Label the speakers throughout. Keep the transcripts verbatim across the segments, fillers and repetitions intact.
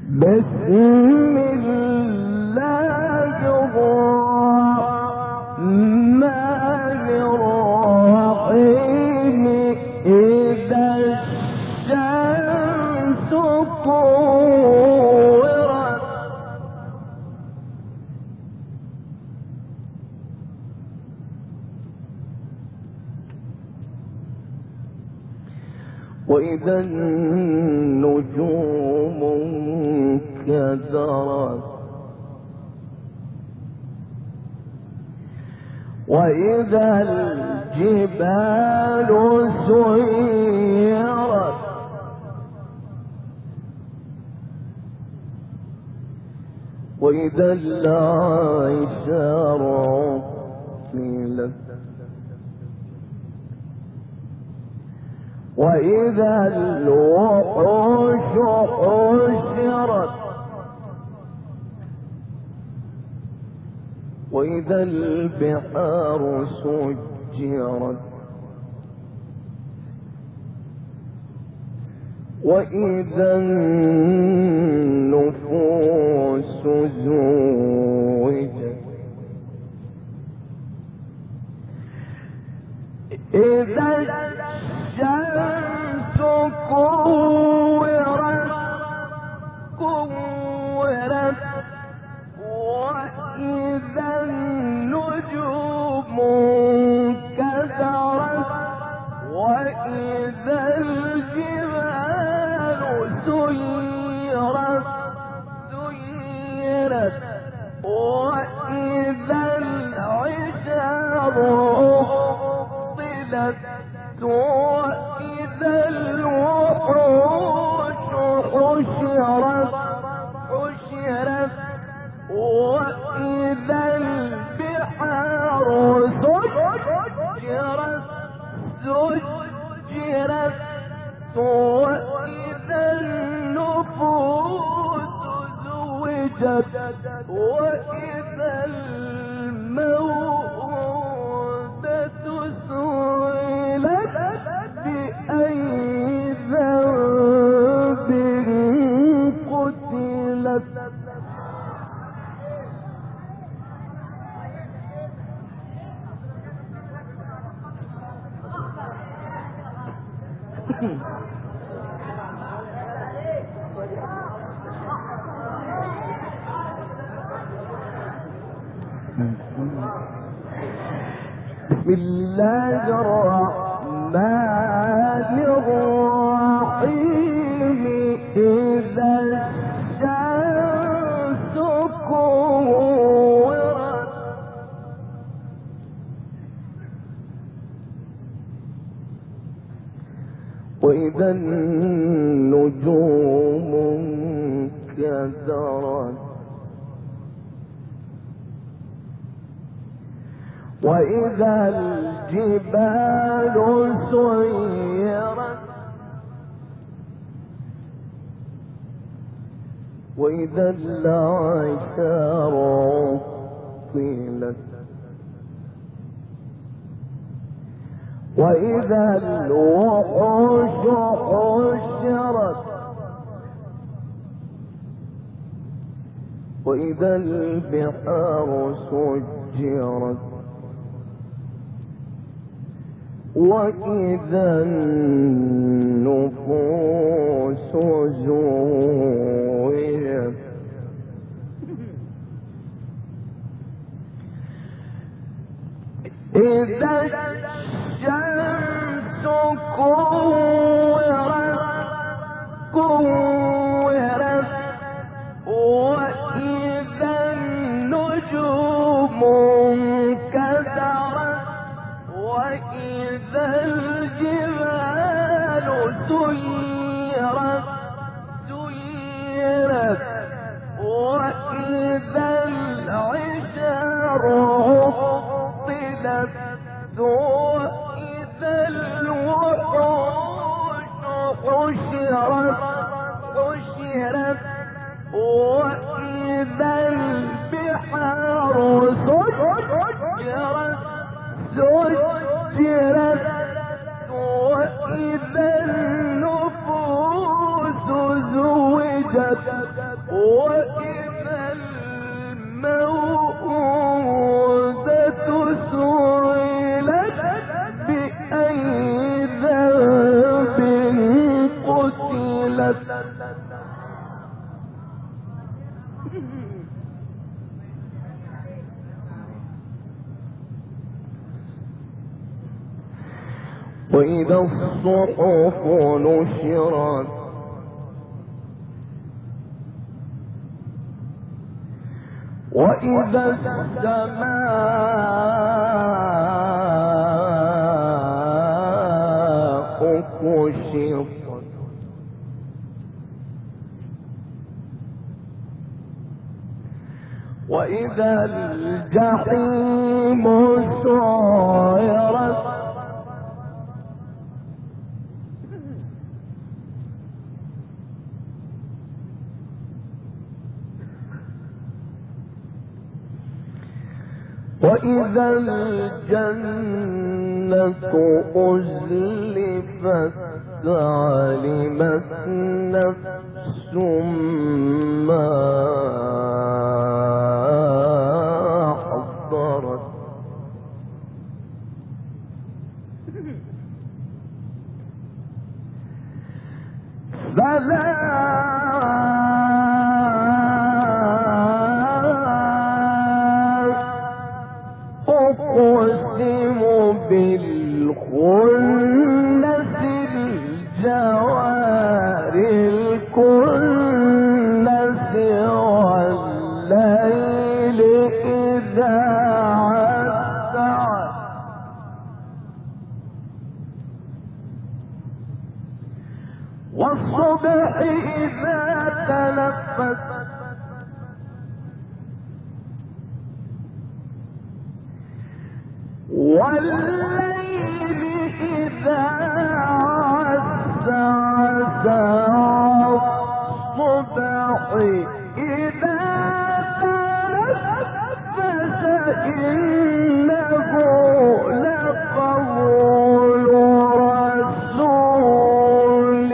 Speaker 1: بسم الله الرحمن الرحيم إذا الشمس كورت وإذا النجوم انكدرت وإذا الجبال سيرت وإذا العشار عطلت وإذا الوحوش حشرت وإذا البحار سجرت وإذا النفوس زوجت إذا الشمس كورت كورت وإذا النجوم انكدرت وإذا الجبال سيرت سيرت وإذا العشار عطلت وإذا الوحوش حشرت حشرت وإذا البحار سجرت سجرت وإذا النفوس زوجت وإذا الموءودة سئلت بأي ذنب قتلت بسم الله الرحمن الرحيم إذا الشمس كورت وإذا النجوم انكدرت وإذا الجبال سيرت وإذا العشار عطلت وإذا الوحوش حشرت وإذا البحار سجرت وإذا النفوس زوجت إذا الشمس كورت كورت وإذا النجوم انكدرت وإذا الجبال سيرت سيرت وإذا العشار عطلت وإذا الوحوش حشرت حشرت وإذا البحار سجرت سجرت وإذا النفوس زوجت وإذا الموءودة سئلت بأي ذنب قتلت وإذا الصحف نشرت وإذا السماء كشطت وإذا الجحيم سعرت وإذا الجنة أزلفت علمت نفس ما حضرت فلا أقسم بالخنس الجوار الكنس والليل إذا عسعس والصبح إذا تنفس والليل إذا عسعس والصبح إذا تنفس إنه لقول رسول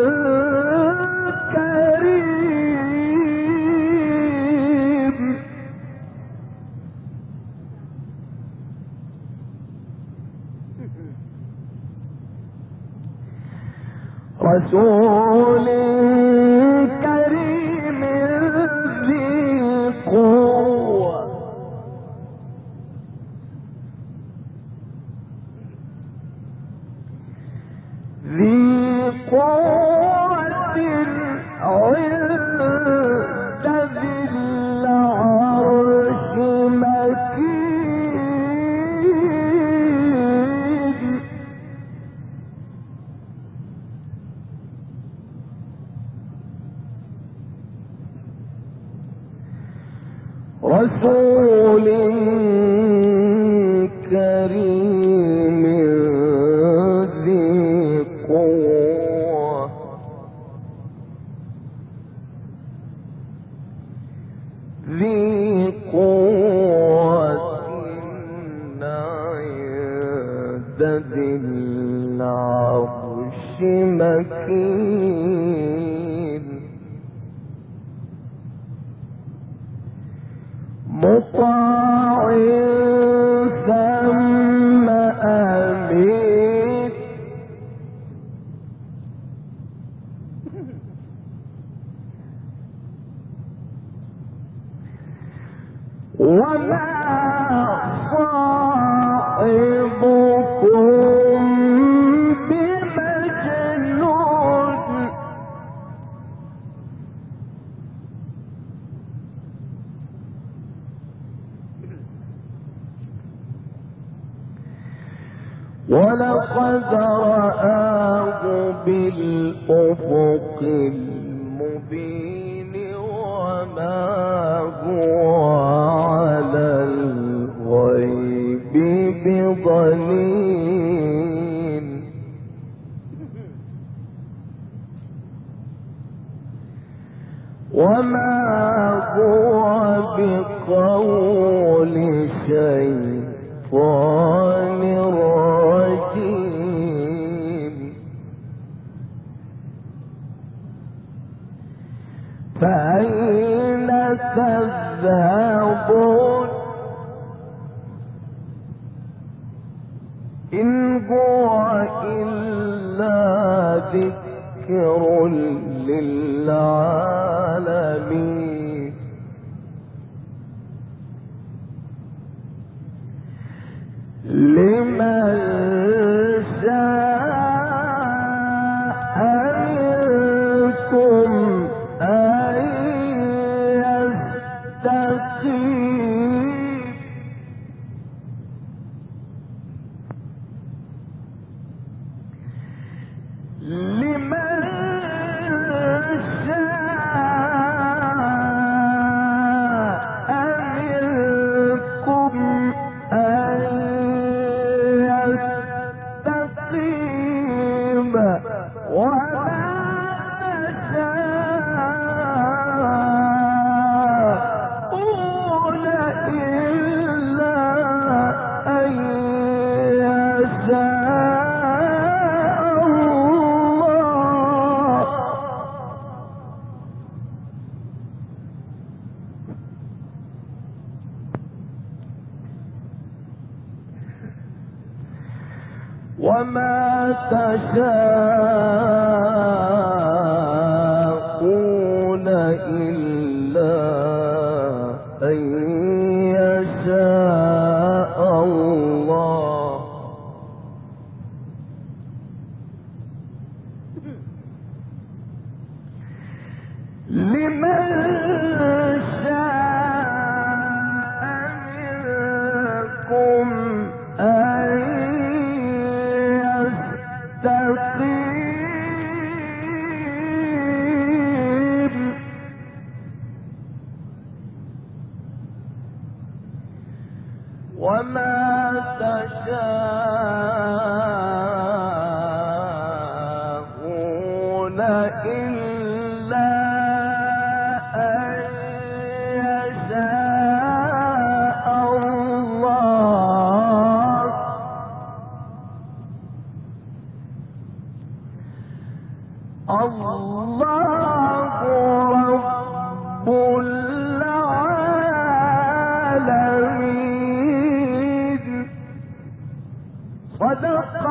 Speaker 1: كريم رسول كريم ذي قوة ذي قوة عند ذي العرش مكين رسول كريم ذي قوة ذي قوة عند ذي العرش مكين مطاع ثم أمين وما صاحبكم بمجنون ولقد رآه بالأفق المبين وما هو على الغيب بضنين وما هو بقول شيطان رجيم فأين تذهبون إن هو إلا ذكر للعالمين لمن شاء منكم أن يستقيم لمن شاء منكم أن يستقيم وما تشاءون إلا أن يشاء وما تشاءون إلا أن يشاء الله لمن شاء منكم أن يستقيم وما تشاءون إلا أن يشاء الله الله رب العالمين صدق